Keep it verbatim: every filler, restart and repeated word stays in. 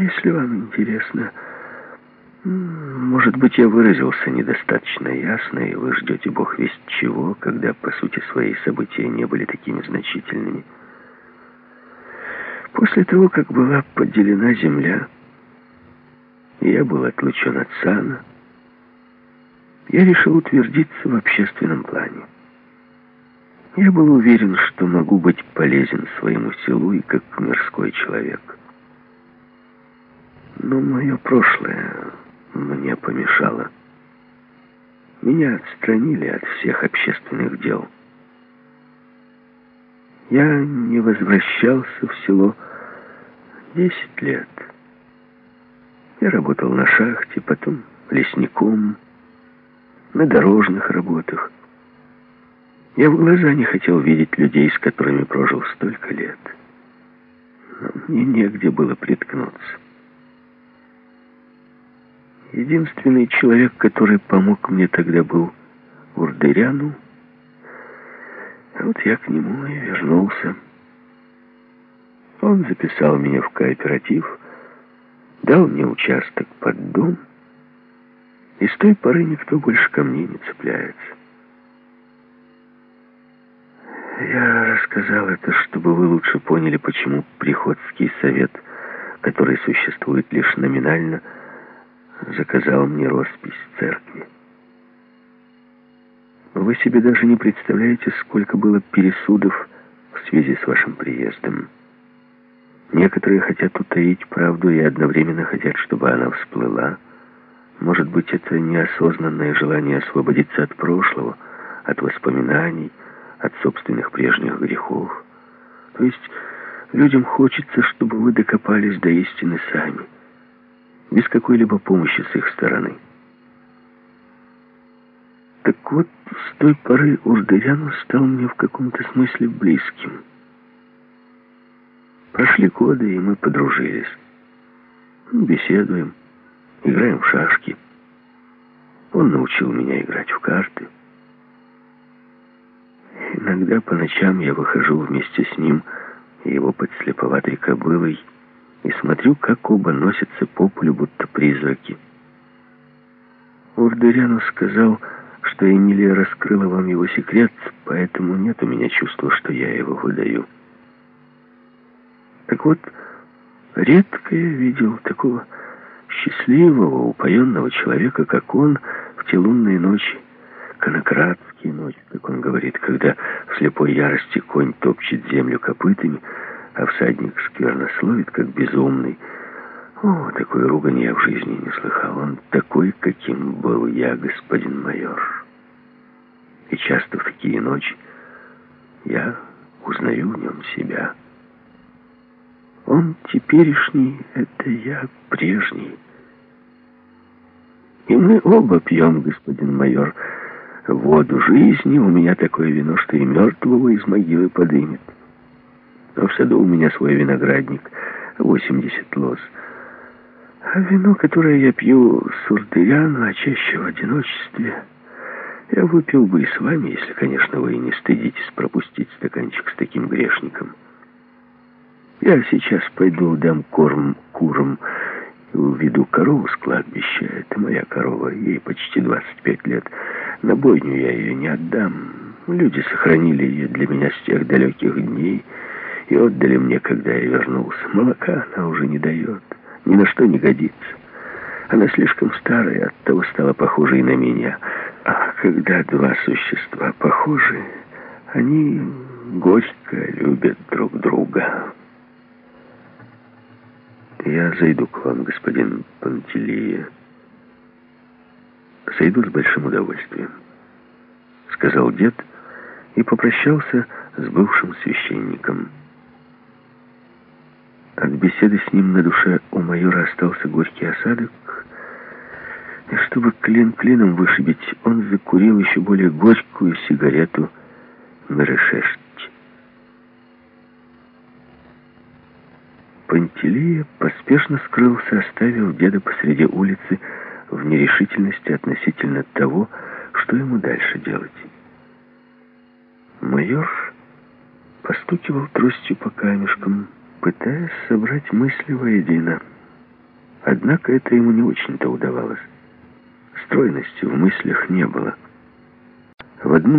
Если вам интересно, может быть, я выразился недостаточно ясно, и вы ждете бог весть чего, когда, по сути, свои события не были такими значительными. После того, как была поделена земля, и я был отлучен от сана, я решил утвердиться в общественном плане. Я был уверен, что могу быть полезен своему селу и как мирской человек. Но мое прошлое мне помешало. Меня отстранили от всех общественных дел. Я не возвращался в село десять лет. Я работал на шахте, потом лесником, на дорожных работах. Я в глаза не хотел видеть людей, с которыми прожил столько лет. Но мне негде было приткнуться. Единственный человек, который помог мне тогда, был Урдыряну. А вот я к нему и вернулся. Он записал меня в кооператив, дал мне участок под дом, и с той поры никто больше ко мне не цепляется. Я рассказал это, чтобы вы лучше поняли, почему приходский совет, который существует лишь номинально, заказал мне роспись церкви. Вы себе даже не представляете, сколько было пересудов в связи с вашим приездом. Некоторые хотят утаить правду и одновременно хотят, чтобы она всплыла. Может быть, это неосознанное желание освободиться от прошлого, от воспоминаний, от собственных прежних грехов. То есть людям хочется, чтобы вы докопались до истины сами, без какой-либо помощи с их стороны. Так вот, с той поры Урдыряну стал мне в каком-то смысле близким. Прошли годы, и мы подружились. Беседуем, играем в шашки. Он научил меня играть в карты. Иногда по ночам я выхожу вместе с ним и его подслеповатой кобылой и смотрю, как оба носятся по полю, будто призраки. Урдыряну сказал, что Эмилия раскрыла вам его секрет, поэтому нет у меня чувства, что я его выдаю. Так вот, редко я видел такого счастливого, упоенного человека, как он, в те лунные ночи, конократские ночи, как он говорит, когда в слепой ярости конь топчет землю копытами, а всадник сквернословит, как безумный. О, такой ругани я в жизни не слыхал. Он такой, каким был я, господин майор. И часто в такие ночи я узнаю в нем себя. Он теперешний, это я прежний. И мы оба пьем, господин майор, воду жизни. У меня такое вино, что и мертвого из могилы подымет. Но в саду у меня свой виноградник, восемьдесят лоз. А вино, которое я пью с Урдыряну, а чаще в одиночестве, я выпил бы и с вами, если, конечно, вы не стыдитесь пропустить стаканчик с таким грешником. Я сейчас пойду дам корм курам и уведу корову с кладбища. Это моя корова, ей почти двадцать пять лет. На бойню я ее не отдам. Люди сохранили ее для меня с тех далеких дней и отдали мне, когда я вернулся. Молока она уже не дает, ни на что не годится. Она слишком старая, оттого стала похожей на меня. А когда два существа похожи, они горько любят друг друга. Я зайду к вам, господин Пантелея. Зайду с большим удовольствием, сказал дед и попрощался с бывшим священником. От беседы с ним на душе у майора остался горький осадок, и чтобы клин клином вышибить, он закурил еще более горькую сигарету Мерешешти. Пантелея поспешно скрылся, оставив деда посреди улицы в нерешительности относительно того, что ему дальше делать. Майор постукивал тростью по камешкам, пытаясь собрать мысли воедино. Однако это ему не очень-то удавалось. Стройности в мыслях не было. В одну